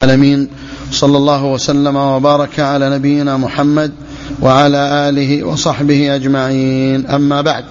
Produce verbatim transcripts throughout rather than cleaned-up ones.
العالمين، صلى الله وسلم وبارك على نبينا محمد وعلى آله وصحبه أجمعين. أما بعد،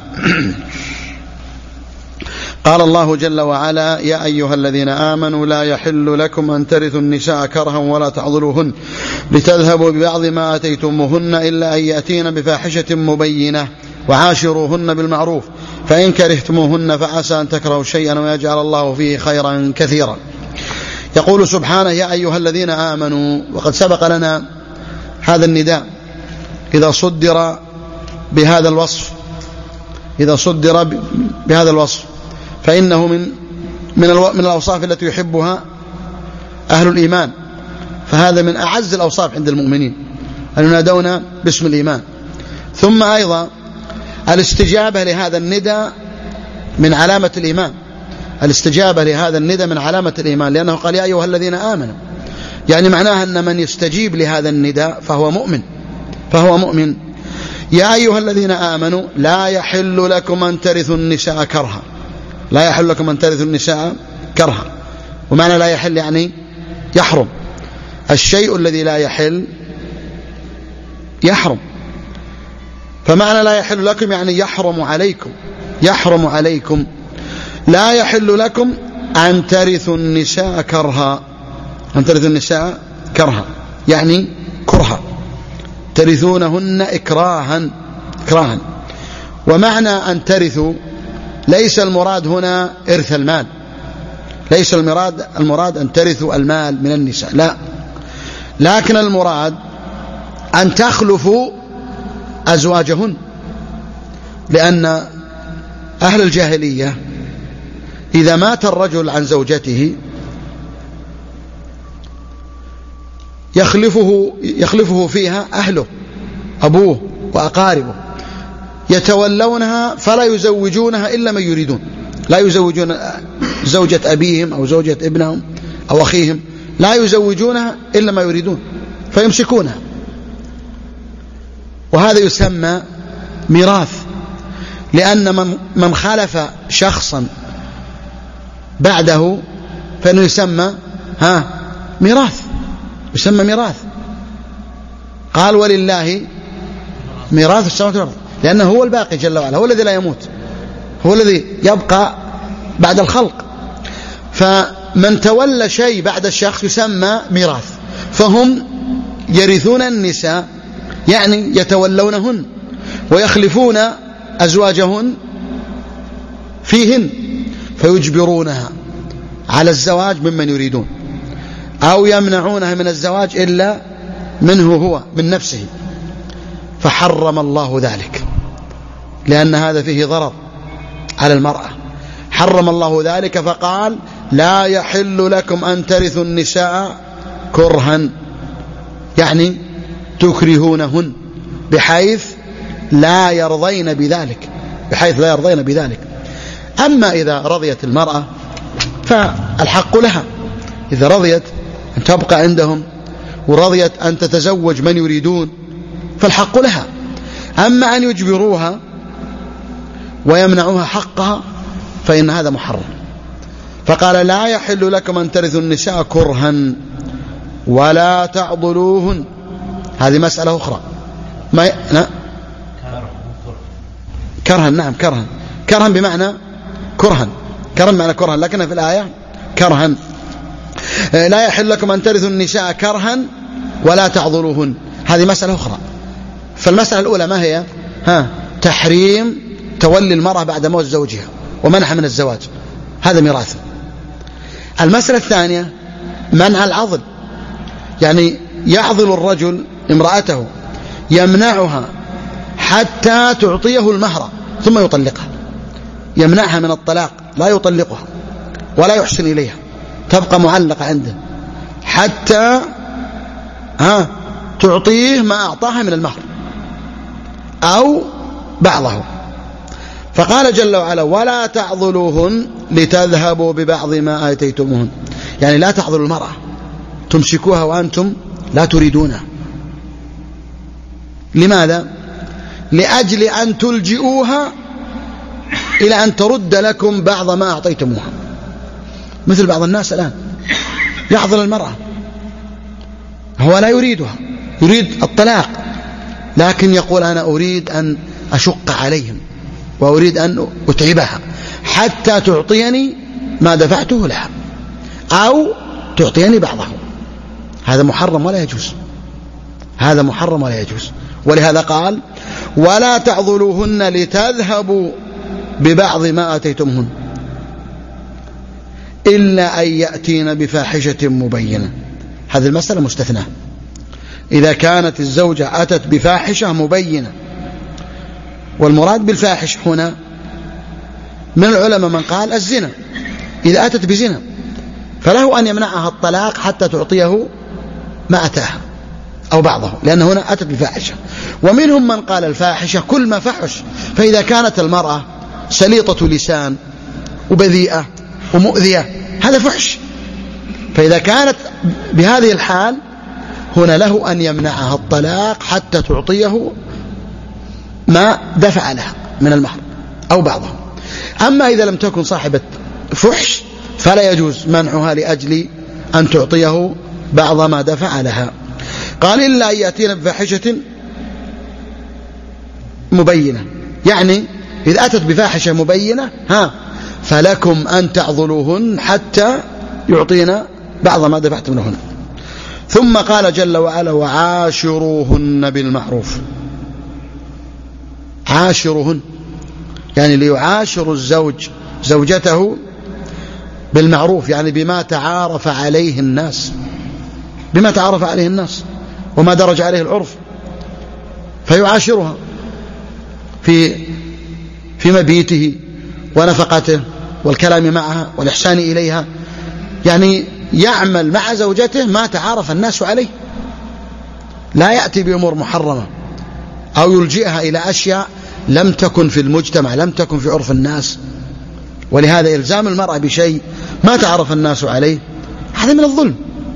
قال الله جل وعلا: يا أيها الذين آمنوا لا يحل لكم أن ترثوا النساء كرها ولا تعضلوهن لتذهبوا ببعض ما آتيتموهن إلا أن يأتين بفاحشة مبينة وعاشروهن بالمعروف فإن كرهتموهن فعسى أن تكرهوا شيئا ويجعل الله فيه خيرا كثيرا. يقول سبحانه: يا أيها الذين آمنوا. وقد سبق لنا هذا النداء إذا صدر بهذا الوصف إذا صدر بهذا الوصف فإنه من من من الأوصاف التي يحبها أهل الإيمان، فهذا من أعز الأوصاف عند المؤمنين أن ينادون باسم الإيمان. ثم أيضا الاستجابة لهذا النداء من علامة الإيمان الاستجابة لهذا النداء من علامة الإيمان، لأنه قال: يا أيها الذين آمنوا، يعني معناها أن من يستجيب لهذا النداء فهو مؤمن فهو مؤمن. يا أيها الذين آمنوا لا يحل لكم أن ترثوا النساء كرها لا يحل لكم أن ترثوا النساء كرها ومعنى لا يحل يعني يحرم. الشيء الذي لا يحل يحرم، فمعنى لا يحل لكم يعني يحرم عليكم يحرم عليكم لا يحل لكم أن ترثوا النساء كرها أن ترثوا النساء كرها يعني كرها، ترثونهن إكراها إكراها. ومعنى أن ترثوا ليس المراد هنا إرث المال، ليس المراد المراد أن ترثوا المال من النساء، لا، لكن المراد أن تخلفوا أزواجهن، لأن أهل الجاهلية إذا مات الرجل عن زوجته يخلفه يخلفه فيها أهله أبوه وأقاربه، يتولونها فلا يزوجونها إلا من يريدون، لا يزوجون زوجة أبيهم أو زوجة ابنهم أو أخيهم، لا يزوجونها إلا ما يريدون فيمسكونها، وهذا يسمى ميراث، لأن من من خلف شخصا بعده فإنه يسمى ها ميراث يسمى ميراث. قال: ولله ميراث السماوات والأرض، لأنه هو الباقي جل وعلا، هو الذي لا يموت، هو الذي يبقى بعد الخلق. فمن تولى شيء بعد الشخص يسمى ميراث، فهم يرثون النساء يعني يتولونهن ويخلفون أزواجهن فيهن، فيجبرونها على الزواج ممن يريدون أو يمنعونها من الزواج إلا منه هو من نفسه، فحرم الله ذلك، لأن هذا فيه ضرر على المرأة. حرم الله ذلك فقال: لا يحل لكم أن ترثوا النساء كرها، يعني تكرهونهن بحيث لا يرضين بذلك بحيث لا يرضين بذلك. أما إذا رضيت المرأة فالحق لها، إذا رضيت أن تبقى عندهم ورضيت أن تتزوج من يريدون فالحق لها. أما أن يجبروها ويمنعوها حقها فإن هذا محرم. فقال: لا يحل لكم أن ترثوا النساء كرها ولا تعضلوهن. هذه مسألة أخرى. ما ي... لا. كرها، نعم، كرها كرها بمعنى كرها كرها بمعنى كرها، لكن في الآية كرها. لا يحل لكم أن ترثوا النساء كرها ولا تعضلوهن، هذه مسألة أخرى. فالمسألة الأولى ما هي؟ ها تحريم تولي المرأة بعد موت زوجها ومنعها من الزواج، هذا ميراث. المسألة الثانية منع العضل، يعني يعضل الرجل امرأته، يمنعها حتى تعطيه المهر ثم يطلقها، يمنعها من الطلاق، لا يطلقها ولا يحسن إليها، تبقى معلقة عنده حتى ها تعطيه ما أعطاها من المهر أو بعضه. فقال جل وعلا: ولا تعضلوهن لتذهبوا ببعض ما آتيتموهن، يعني لا تعضلوا المرأة، تمسكوها وأنتم لا تريدونها. لماذا؟ لأجل أن تلجئوها إلى أن ترد لكم بعض ما أعطيتموها، مثل بعض الناس الآن يعضل المرأة هو لا يريدها، يريد الطلاق، لكن يقول أنا أريد أن أشق عليهم وأريد أن أتعبها حتى تعطيني ما دفعته لها أو تعطيني بعضه. هذا محرم ولا يجوز، هذا محرم ولا يجوز. ولهذا قال ولا تعضلوهن لتذهبوا ببعض ما آتيتمهن إلا أن يأتين بفاحشة مبينة. هذه المسألة مستثناة، إذا كانت الزوجة أتت بفاحشة مبينة. والمراد بالفاحش هنا من العلماء من قال الزنا، إذا أتت بزنا فله أن يمنعها الطلاق حتى تعطيه ما أتاها أو بعضه، لأن هنا أتت بفاحشة. ومنهم من قال الفاحشة كل ما فحش، فإذا كانت المرأة سليطة لسان وبذيئة ومؤذية هذا فحش، فإذا كانت بهذه الحال هنا له أن يمنعها الطلاق حتى تعطيه ما دفع لها من المهر أو بعضه. أما إذا لم تكن صاحبة فحش فلا يجوز منعها لأجل أن تعطيه بعض ما دفع لها. قال إلا أن يأتينا بفاحشة مبينة، يعني إذا أتت بفاحشة مبينة ها فلكم أن تعضلوهن حتى يعطينا بعض ما دفعتم لهن. ثم قال جل وعلا وعاشروهن بالمعروف. عاشروهن يعني ليعاشر الزوج زوجته بالمعروف، يعني بما تعارف عليه الناس، بما تعارف عليه الناس وما درج عليه العرف، فيعاشرها في في مبيته ونفقته والكلام معها والإحسان إليها، يعني يعمل مع زوجته ما تعارف الناس عليه، لا يأتي بأمور محرمة أو يلجئها إلى أشياء لم تكن في المجتمع، لم تكن في عرف الناس. ولهذا إلزام المرأة بشيء ما تعرف الناس عليه هذا من الظلم.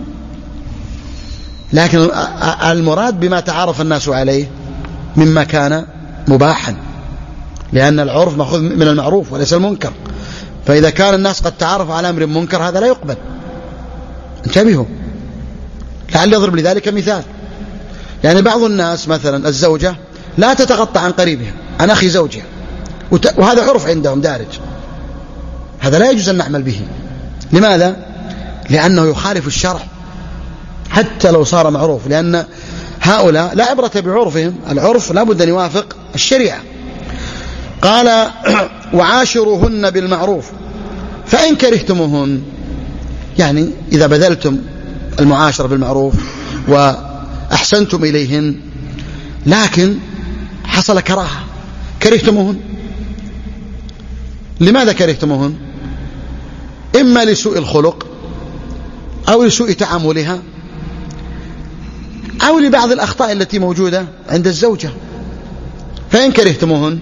لكن المراد بما تعرف الناس عليه مما كان مباحا، لأن العرف مأخوذ من المعروف وليس المنكر. فإذا كان الناس قد تعرفوا على أمر منكر هذا لا يقبل. انتبهوا، لعل يضرب لذلك مثال. يعني بعض الناس مثلا الزوجة لا تتغطى عن قريبها، عن أخي زوجها، وهذا عرف عندهم دارج، هذا لا يجوز أن نعمل به. لماذا؟ لأنه يخالف الشرع حتى لو صار معروف، لأن هؤلاء لا عبرة بعرفهم، العرف لا بد أن يوافق الشريعة. قال وعاشروهن بالمعروف فإن كرهتموهن، يعني إذا بذلتم المعاشرة بالمعروف وأحسنتم إليهن لكن حصل كراهة، كرهتموهن. لماذا كرهتموهن؟ إما لسوء الخلق أو لسوء تعاملها أو لبعض الأخطاء التي موجودة عند الزوجة. فإن كرهتموهن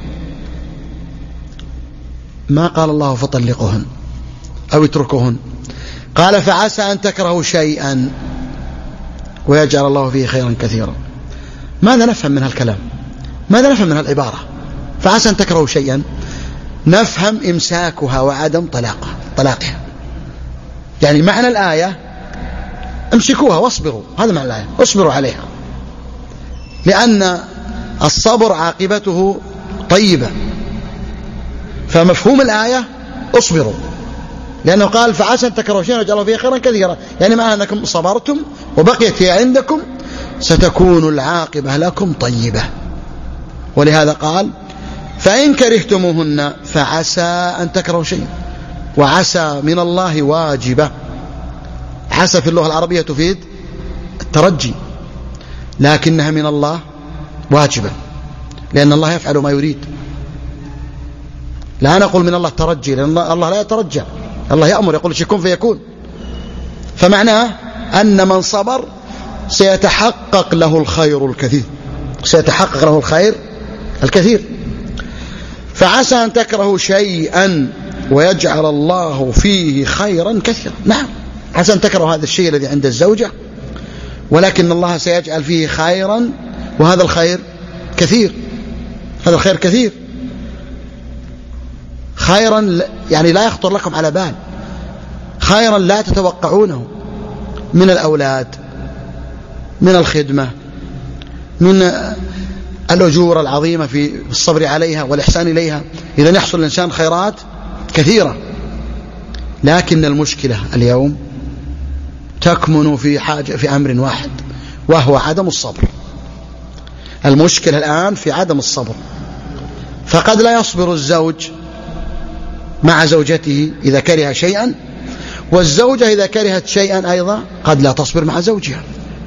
ما قال الله فطلقوهن أو اتركوهن، قال فعسى أن تكرهوا شيئا ويجعل الله فيه خيرا كثيرا. ماذا نفهم من هالكلام؟ ماذا نفهم من هالعبارة فعسى أن تكرهوا شيئا؟ نفهم إمساكها وعدم طلاقها طلاقها، يعني معنى الآية امسكوها واصبروا، هذا معنى الآية، اصبروا عليها، لأن الصبر عاقبته طيبة. فمفهوم الآية اصبروا، لأنه قال فعسى أن تكرهوا شيئا ويجعل الله فيه خيرا كثيرا، يعني معنى أنكم صبرتم وبقيت هي عندكم ستكون العاقبة لكم طيبة. ولهذا قال فإن كرهتموهن فعسى أن تكرهوا شيئا، وعسى من الله واجبة. عسى في اللغة العربية تفيد الترجي، لكنها من الله واجبة، لأن الله يفعل ما يريد. لا نقول من الله ترجي، لأن الله لا يترجى، الله يأمر يقول شيء كن فيكون. فمعناه أن من صبر سيتحقق له الخير الكثير، سيتحقق له الخير الكثير. فعسى أن تكرهوا شيئا ويجعل الله فيه خيرا كثيرا. نعم، عسى أن تكرهوا هذا الشيء الذي عند الزوجة، ولكن الله سيجعل فيه خيرا، وهذا الخير كثير، هذا الخير كثير، خيرا يعني لا يخطر لكم على بال، خيرا لا تتوقعونه من الأولاد من الخدمة، من الأجور العظيمة في الصبر عليها والإحسان إليها، إذن يحصل الإنسان خيرات كثيرة. لكن المشكلة اليوم تكمن في حاجة في أمر واحد، وهو عدم الصبر. المشكلة الآن في عدم الصبر، فقد لا يصبر الزوج مع زوجته إذا كره شيئا، والزوجة إذا كرهت شيئا أيضا قد لا تصبر مع زوجها.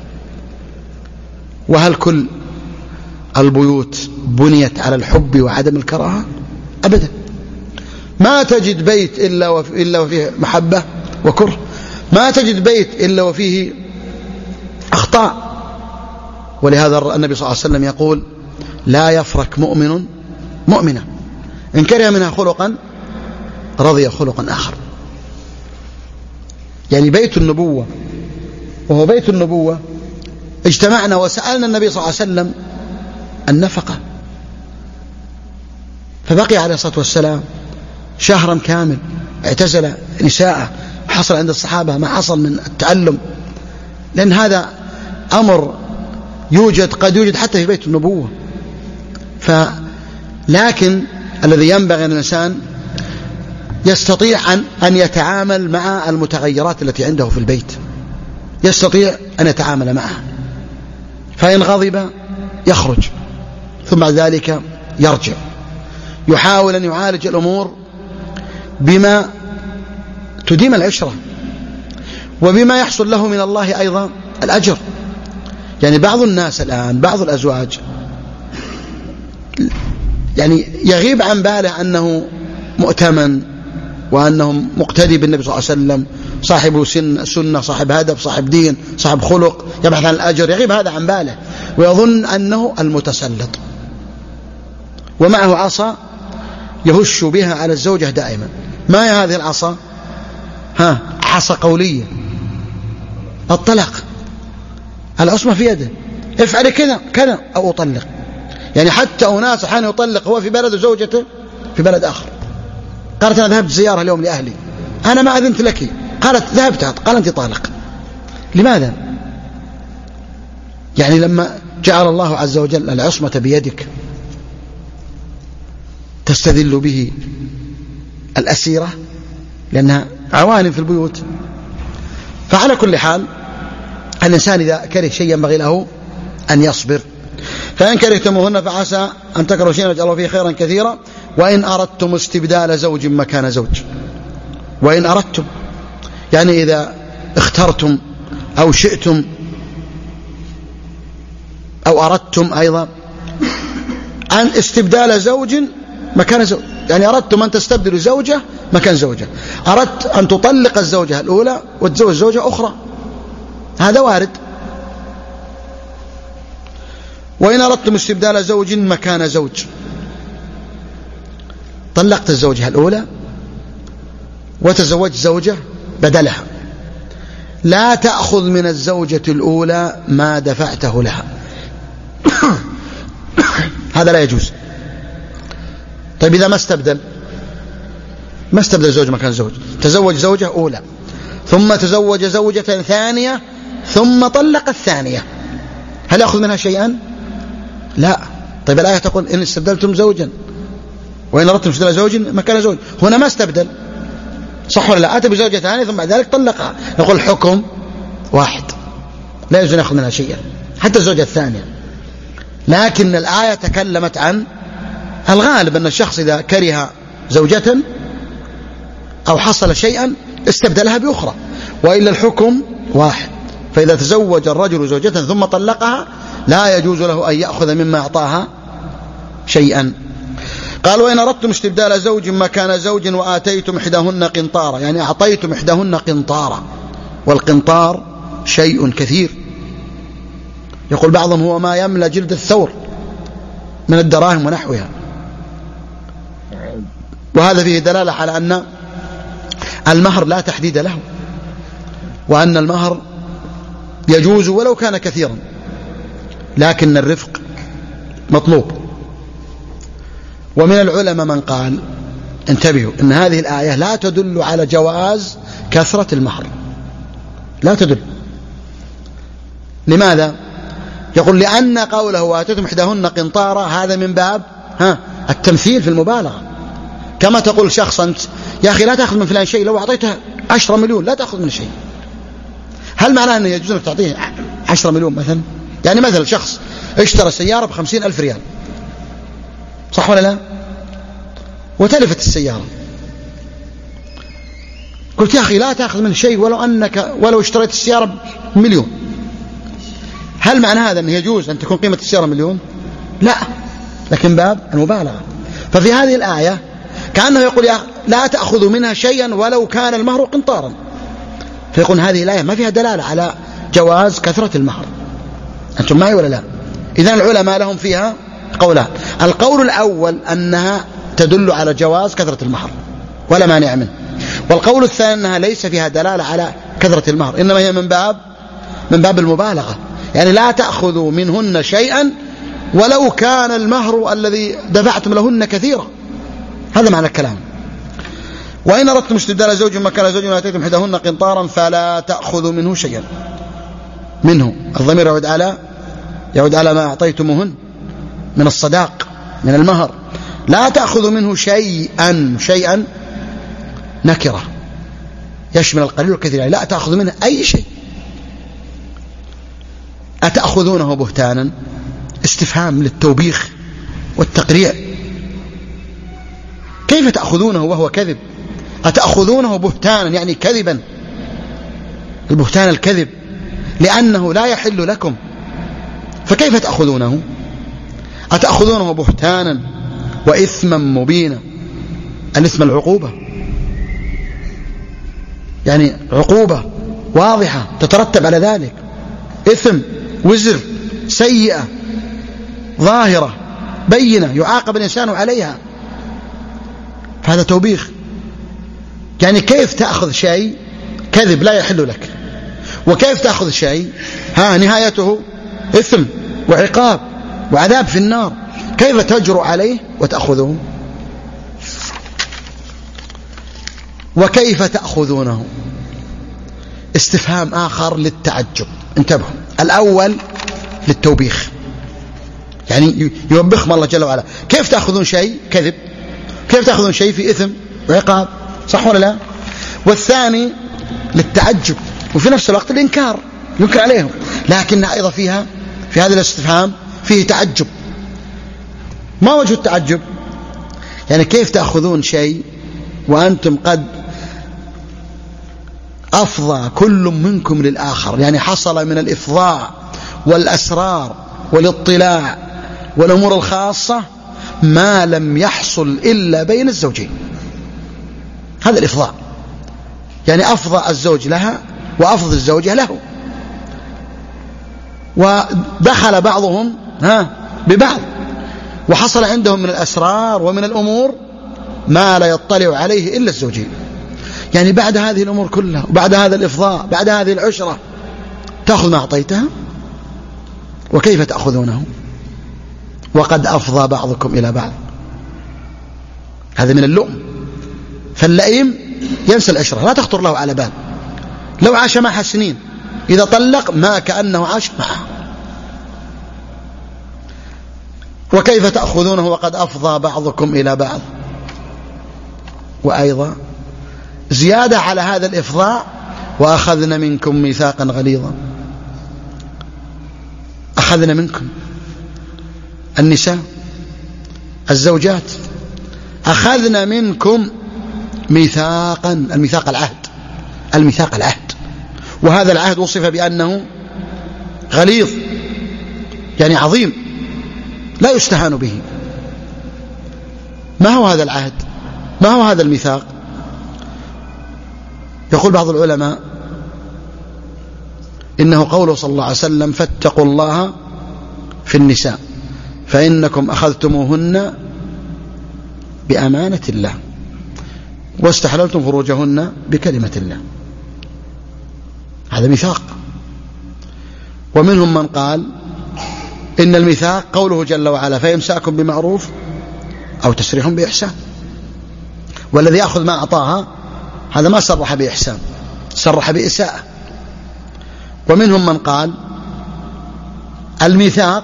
وهل كل البيوت بنيت على الحب وعدم الكراهة؟ أبدا. ما تجد بيت إلا وفيه, إلا وفيه محبة وكره، ما تجد بيت إلا وفيه أخطاء. ولهذا النبي صلى الله عليه وسلم يقول: لا يفرك مؤمن مؤمنة إن كره منها خلقا رضي خلقا آخر. يعني بيت النبوة وهو بيت النبوة اجتمعنا وسألنا النبي صلى الله عليه وسلم النفقة، فبقي عليه الصلاة والسلام شهرا كامل اعتزل نساءه. حصل عند الصحابة ما حصل من التعلم، لأن هذا أمر يوجد قد يوجد حتى في بيت النبوة. فلكن الذي ينبغي أن الإنسان يستطيع أن, أن يتعامل مع المتغيرات التي عنده في البيت، يستطيع أن يتعامل معها. فإن غضب يخرج، ثم بعد ذلك يرجع، يحاول أن يعالج الأمور بما تديم العشرة وبما يحصل له من الله أيضا الأجر. يعني بعض الناس الآن، بعض الأزواج يعني يغيب عن باله أنه مؤتمن، وأنه مقتدي بالنبي صلى الله عليه وسلم، صاحب سن سنة، صاحب هدف، صاحب دين، صاحب خلق، يبحث عن الأجر، يغيب هذا عن باله ويظن أنه المتسلط، ومعه عصا يهش بها على الزوجة دائما. ما هي هذه العصا؟ ها عصا قولية، الطلاق، العصمة في يده، افعل كذا كذا أو أطلق. يعني حتى أناس أحيانا يطلق هو في بلد وزوجته في بلد آخر. قالت: أنا ذهبت زيارة اليوم لأهلي، أنا ما أذنت لك. قالت: ذهبت، قال: أنت طالق. لماذا؟ يعني لما جعل الله عز وجل العصمة بيدك تستذل به الأسيرة لأنها عوانم في البيوت. فعلى كل حال الإنسان إذا كره شيء ينبغي له أن يصبر. فإن كرهتموهن فعسى أن تكرهوا شيئا ويجعل الله فيه خيرا كثيرا، وإن أردتم استبدال زوج مكان زوج. وإن أردتم يعني إذا اخترتم أو شئتم أو أردتم أيضا أن استبدال زوج مكان زوج، يعني أردتم أن تستبدلوا زوجة مكان زوجة، أردت أن تطلق الزوجة الأولى وتزوج زوجة أخرى، هذا وارد. وإن أردتم استبدال زوج مكان زوج، طلقت الزوجة الأولى وتزوجت زوجة بدلها، لا تأخذ من الزوجة الأولى ما دفعته لها هذا لا يجوز. طيب إذا ما استبدل ما استبدل زوج مكان زوج، تزوج زوجة أولى ثم تزوج زوجة ثانية ثم طلق الثانية، هل يأخذ منها شيئا؟ لا. طيب الآية تقول: إن استبدلتم زوجا وإن أردتم استبدال زوج مكان زوج، هنا ما استبدل، صح ولا لا؟ أتى بزوجة ثانية ثم بعد ذلك طلقها، نقول الحكم واحد، لا يجوز أن يأخذ منها شيئا حتى الزوجة الثانية. لكن الآية تكلمت عن الغالب أن الشخص إذا كره زوجة أو حصل شيئا استبدلها بأخرى، وإلا الحكم واحد. فإذا تزوج الرجل زوجة ثم طلقها لا يجوز له أن يأخذ مما أعطاها شيئا. قال: وإن أردتم استبدال زوج مكان زوج وآتيتم إحداهن قنطارا، يعني أعطيتم إحداهن قنطارا، والقنطار شيء كثير، يقول بعضهم هو ما يملأ جلد الثور من الدراهم ونحوها. وهذا فيه دلالة على أن المهر لا تحديد له، وأن المهر يجوز ولو كان كثيرا، لكن الرفق مطلوب. ومن العلماء من قال: انتبهوا، إن هذه الآية لا تدل على جواز كثرة المهر، لا تدل، لماذا؟ يقول لأن قوله وآتيتم إحداهن قنطارا هذا من باب ها التمثيل في المبالغة. كما تقول شخص أنت يا أخي لا تأخذ من فلان شيء، لو أعطيته عشرة مليون لا تأخذ من شيء. هل معناه أنه يجوز أنك تعطيه عشرة مليون مثلا؟ يعني مثلا شخص اشترى سيارة بخمسين ألف ريال، صح ولا لا؟ وتلفت السيارة، قلت يا أخي لا تأخذ من شيء ولو أنك ولو اشتريت السيارة بمليون. هل معنى هذا أنه يجوز أن تكون قيمة السيارة مليون؟ لا، لكن باب المبالغة. ففي هذه الآية كأنه يقول يا لا تأخذوا منها شيئا ولو كان المهر قنطارا، فيقول هذه الآية ما فيها دلالة على جواز كثرة المهر. أنتم معي ولا لا؟ إذن العلماء لهم فيها قولان. القول الأول أنها تدل على جواز كثرة المهر ولا مانع منه، والقول الثاني أنها ليس فيها دلالة على كثرة المهر، إنما هي من باب من باب المبالغة، يعني لا تأخذوا منهن شيئا ولو كان المهر الذي دفعتم لهن كثيرا. هذا معنى الكلام. وإن أردتم استبدال زوج مكان زوج وآتيتم إحداهن قنطارا فلا تأخذوا منه شيئا. منه الضمير يعود على يعود على ما أعطيتموهن من الصداق من المهر. لا تأخذوا منه شيئا، شيئا نكرة يشمل القليل والكثير، يعني لا تأخذوا منه أي شيء. أتأخذونه بهتانا؟ استفهام للتوبيخ والتقريع. كيف تأخذونه وهو كذب؟ أتأخذونه بهتانا يعني كذبا، البهتان الكذب، لأنه لا يحل لكم، فكيف تأخذونه؟ أتأخذونه بهتانا وإثما مبينا. الإثم العقوبة، يعني عقوبة واضحة تترتب على ذلك، إثم وزر سيئة ظاهرة بينة يعاقب الإنسان عليها، فهذا توبيخ. يعني كيف تأخذ شيء كذب لا يحل لك، وكيف تأخذ شيء ها نهايته إثم وعقاب وعذاب في النار، كيف تجرؤ عليه وتأخذه؟ وكيف تأخذونه؟ استفهام آخر للتعجب. انتبهوا، الأول للتوبيخ، يعني يوبخهم الله جل وعلا. كيف تأخذون شيء كذب؟ كيف تأخذون شيء في إثم وعقاب؟ صح ولا لا؟ والثاني للتعجب، وفي نفس الوقت الإنكار، ينكر عليهم، لكن أيضا فيها في هذا الاستفهام فيه تعجب. ما وجه التعجب؟ يعني كيف تأخذون شيء وأنتم قد أفضى كل منكم للآخر، يعني حصل من الإفضاء والأسرار والاطلاع والأمور الخاصة ما لم يحصل إلا بين الزوجين. هذا الإفضاء، يعني أفضى الزوج لها وأفضى الزوجة له، ودخل بعضهم ها ببعض، وحصل عندهم من الأسرار ومن الأمور ما لا يطلع عليه إلا الزوجين. يعني بعد هذه الأمور كلها، وبعد هذا الإفضاء، بعد هذه العشرة، تأخذ ما أعطيتها؟ وكيف تأخذونه وقد أفضى بعضكم إلى بعض؟ هذا من اللؤم. فاللئيم ينسى العشرة، لا تخطر له على بال. لو عاش معها سنين، إذا طلق ما كأنه عاش معها. وكيف تأخذونه وقد أفضى بعضكم إلى بعض؟ وأيضا زيادة على هذا الإفضاء، وأخذنا منكم ميثاقا غليظا. أخذنا منكم النساء الزوجات، أخذنا منكم ميثاقا، الميثاق العهد، الميثاق العهد، وهذا العهد وصف بأنه غليظ، يعني عظيم لا يستهان به. ما هو هذا العهد؟ ما هو هذا الميثاق؟ يقول بعض العلماء إنه قوله صلى الله عليه وسلم فاتقوا الله في النساء فإنكم أخذتموهن بأمانة الله واستحللتم فروجهن بكلمة الله. هذا ميثاق. ومنهم من قال إن الميثاق قوله جل وعلا فإمساكم بمعروف أو تسريح بإحسان، والذي يأخذ ما أعطاها هذا ما صرح بإحسان، صرح بإساءة. ومنهم من قال الميثاق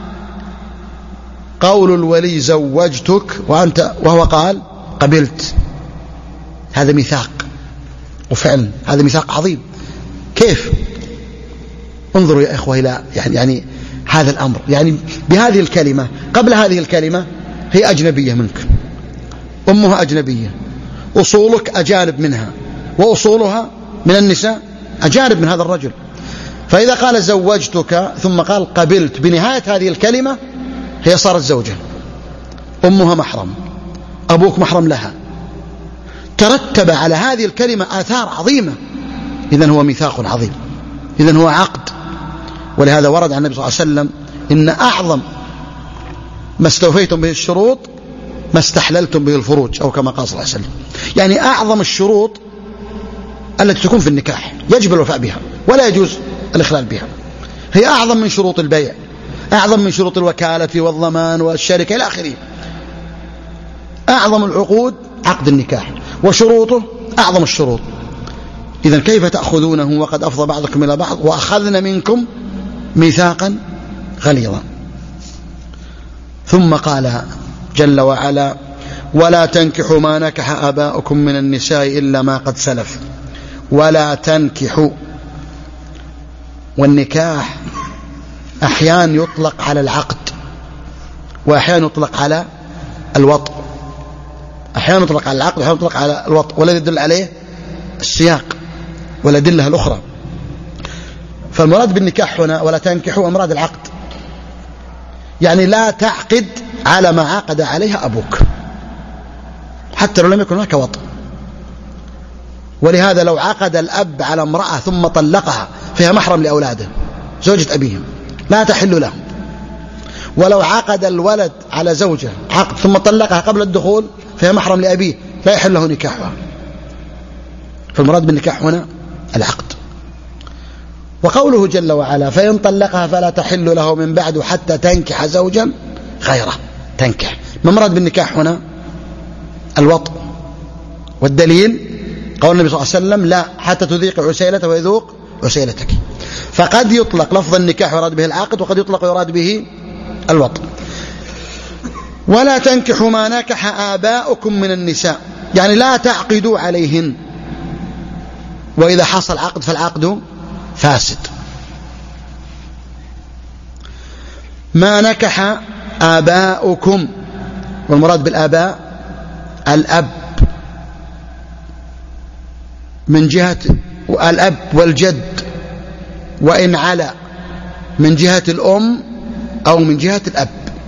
قول الولي زوجتك وأنت وهو قال قبلت، هذا ميثاق، وفعلا هذا ميثاق عظيم. كيف؟ انظروا يا إخوة إلى يعني, يعني هذا الأمر، يعني بهذه الكلمة، قبل هذه الكلمة هي أجنبية منك، أمها أجنبية، أصولك أجانب منها، وأصولها من النساء أجانب من هذا الرجل. فإذا قال زوجتك ثم قال قبلت بنهاية هذه الكلمة، هي صارت زوجة، أمها محرم، أبوك محرم لها، ترتب على هذه الكلمة آثار عظيمة. إذن هو ميثاق عظيم، إذن هو عقد. ولهذا ورد عن النبي صلى الله عليه وسلم إن أعظم ما استوفيتم به الشروط ما استحللتم به الفروج، أو كما قال صلى الله عليه وسلم. يعني أعظم الشروط التي تكون في النكاح يجب الوفاء بها ولا يجوز الإخلال بها، هي أعظم من شروط البيع، أعظم من شروط الوكالة والضمان والشركة إلى آخره. أعظم العقود عقد النكاح، وشروطه أعظم الشروط. إذن كيف تأخذونه وقد أفضى بعضكم إلى بعض وأخذنا منكم ميثاقا غليظا. ثم قال جل وعلا ولا تنكحوا ما نكح آباؤكم من النساء إلا ما قد سلف. ولا تنكحوا، والنكاح أحيانا يطلق على العقد، وأحيانا يطلق على الوطء، أحيانا يطلق على العقد وأحيانا يطلق على الوطء، والذي يدل عليه السياق والأدلة الأخرى. فالمراد بالنكاح هنا ولا تنكحوا مراد العقد، يعني لا تعقد على ما عقد عليها أبوك حتى لو لم يكن هناك وطء. ولهذا لو عقد الأب على امرأة ثم طلقها فيها محرم لأولاده، زوجة أبيهم لا تحل لهم. ولو عقد الولد على زوجة عقد ثم طلقها قبل الدخول فيها محرم لأبيه، لا يحل له نكاحها. فالمراد بالنكاح هنا العقد. وقوله جل وعلا فإن طلقها فلا تحل له من بعد حتى تنكح زوجا غيره. تنكح، ما مراد بالنكاح هنا؟ الوطء. والدليل قول النبي صلى الله عليه وسلم لا حتى تذيق عسيلته ويذوق عسيلتك. فقد يطلق لفظ النكاح يراد به العقد، وقد يطلق يراد به الوطء. ولا تنكحوا ما نكح آباؤكم من النساء، يعني لا تعقدوا عليهن، وإذا حصل عقد فالعقد فاسد. ما نكح آباؤكم، والمراد بالآباء الأب من جهة الأب والجد، وإن على من جهة الأم أو من جهة الأب.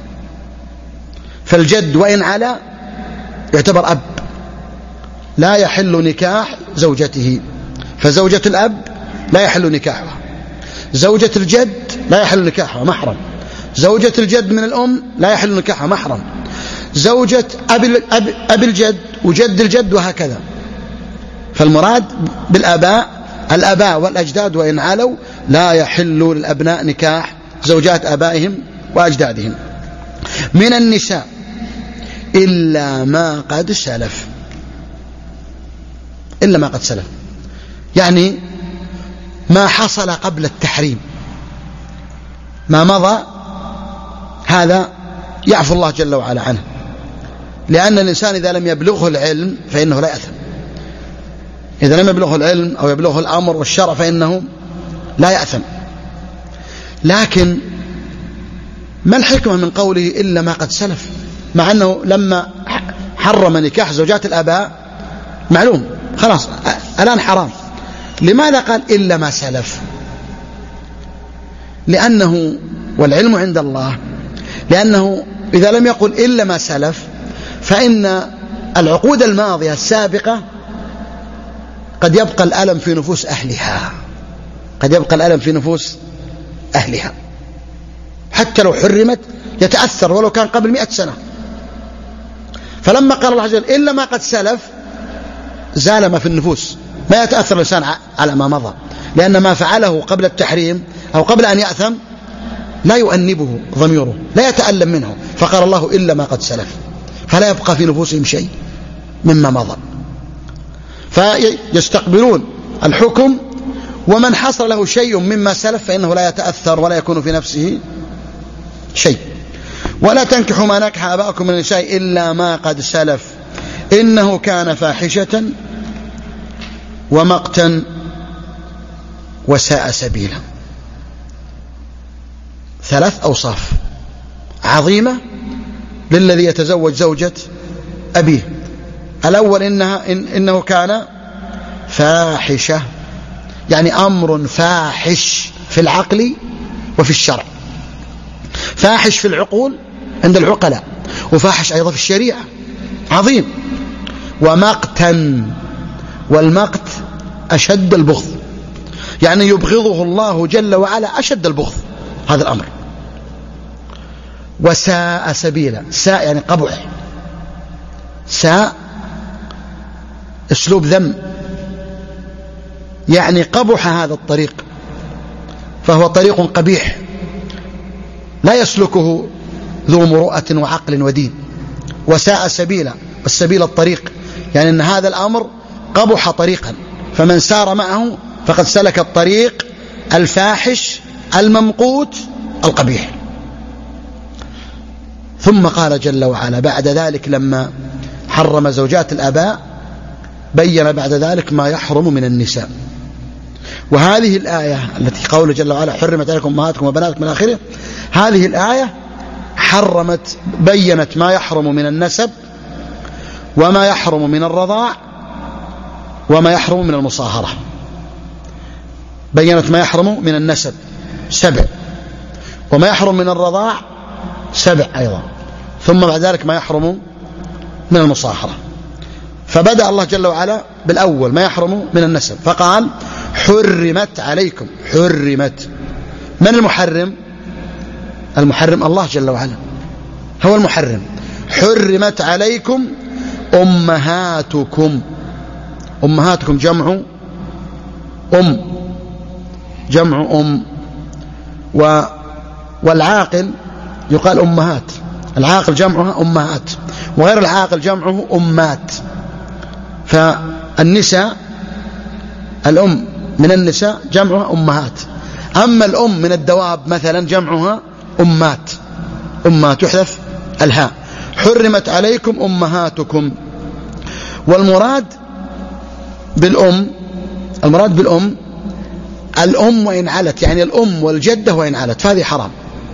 فالجد وإن على يعتبر أب، لا يحل نكاح زوجته. فزوجة الأب لا يحل نكاحها، زوجة الجد لا يحل نكاحها محرم، زوجة الجد من الأم لا يحل نكاحها محرم، زوجة أبي أب أب الجد وجد الجد وهكذا. فالمراد بالآباء الآباء والأجداد، وإن علوا لا يحل للأبناء نكاح زوجات آبائهم وأجدادهم. من النساء إلا ما قد سلف، إلا ما قد سلف يعني ما حصل قبل التحريم، ما مضى هذا يعفو الله جل وعلا عنه، لأن الإنسان إذا لم يبلغه العلم فإنه لا يأثم. إذا لم يبلغه العلم أو يبلغه الأمر والشرع فإنه لا يأثم. لكن ما الحكمة من قوله إلا ما قد سلف، مع أنه لما حرم نكاح زوجات الآباء معلوم خلاص الآن حرام، لماذا قال إلا ما سلف؟ لأنه والعلم عند الله، لأنه إذا لم يقل إلا ما سلف فإن العقود الماضية السابقة قد يبقى الألم في نفوس أهلها، قد يبقى الألم في نفوس أهلها حتى لو حرمت يتأثر ولو كان قبل مئة سنة. فلما قال الله عز وجل إلا ما قد سلف زال ما في النفوس، ما يتأثر الإنسان على ما مضى، لأن ما فعله قبل التحريم أو قبل أن يأثم لا يؤنبه ضميره، لا يتألم منه. فقال الله إلا ما قد سلف، فلا يبقى في نفوسهم شيء مما مضى، فيستقبلون الحكم. ومن حصل له شيء مما سلف فإنه لا يتأثر ولا يكون في نفسه شيء. ولا تنكحوا ما نكح آباؤكم من النساء إلا ما قد سلف إنه كان فاحشة ومقتا وساء سبيلا. ثلاث أوصاف عظيمة للذي يتزوج زوجة أبيه. الأول إنها إن إنه كان فاحشة، يعني أمر فاحش في العقل وفي الشرع، فاحش في العقول عند العقلاء، وفاحش أيضا في الشريعة، عظيم. ومقتا، والمقت أشد البغض، يعني يبغضه الله جل وعلا أشد البغض هذا الأمر. وساء سبيلا، ساء يعني قبح، ساء اسلوب ذم، يعني قبح هذا الطريق، فهو طريق قبيح لا يسلكه ذو مروءة وعقل ودين. وساء سبيلا، السبيل الطريق، يعني أن هذا الأمر قبح طريقا، فمن سار معه فقد سلك الطريق الفاحش الممقوت القبيح. ثم قال جل وعلا بعد ذلك لما حرم زوجات الآباء بين بعد ذلك ما يحرم من النساء. وهذه الآية التي قوله جل وعلا حرمت عليكم أمهاتكم وبناتكم من آخره، هذه الآية حرمت بينت ما يحرم من النسب وما يحرم من الرضاع وما يحرم من المصاهرة. بينت ما يحرم من النسب سبع، وما يحرم من الرضاع سبع أيضا، ثم بعد ذلك ما يحرم من المصاهرة. فبدأ الله جل وعلا بالأول ما يحرم من النسب، فقال حرمت عليكم. حرمت، من المحرم؟ المحرم الله جل وعلا هو المحرم. حرمت عليكم أمهاتكم. أمهاتكم جمع أم، جمع أم. و والعاقل يقال أمهات، العاقل جمعها أمهات، وغير العاقل جمعه أمات. فالنساء الأم من النساء جمعها أمهات، أما الأم من الدواب مثلا جمعها أمات، أمات يحذف الهاء. حرمت عليكم أمهاتكم. والمراد بالأم، المراد بالأم الأم وإن علت، يعني الأم والجدة وإن علت، فهذه حرام،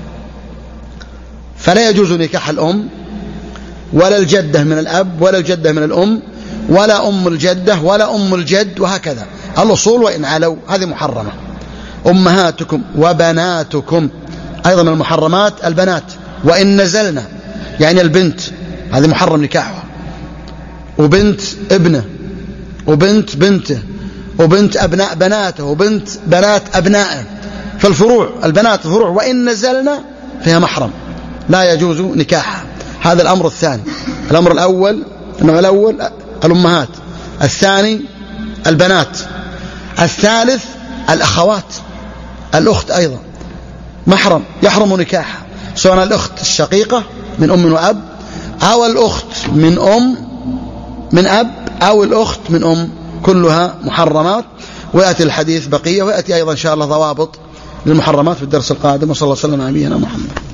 فلا يجوز نكاح الأم ولا الجدة من الأب ولا الجدة من الأم ولا أم الجدة ولا أم الجد، وهكذا الأصول وإن علوا هذه محرمة. أمهاتكم وبناتكم أيضا من المحرمات البنات، وإن نزلنا يعني البنت هذه محرم نكاحها، وبنت ابنه وبنت بنته وبنت أبناء بناته وبنت بنات أبنائه، فالفروع البنات الفروع وإن نزلنا فيها محرم لا يجوز نكاحها. هذا الأمر الثاني. الأمر الأول النوع الأول الأمهات، الثاني البنات، الثالث الأخوات، الأخت أيضا محرم يحرم نكاحها، سواء الأخت الشقيقة من أم وأب أو الأخت من أم من أب أو الأخت من أم، كلها محرمات. ويأتي الحديث بقية، ويأتي أيضا إن شاء الله ضوابط للمحرمات في الدرس القادم. وصلى الله وسلم على نبينا محمد.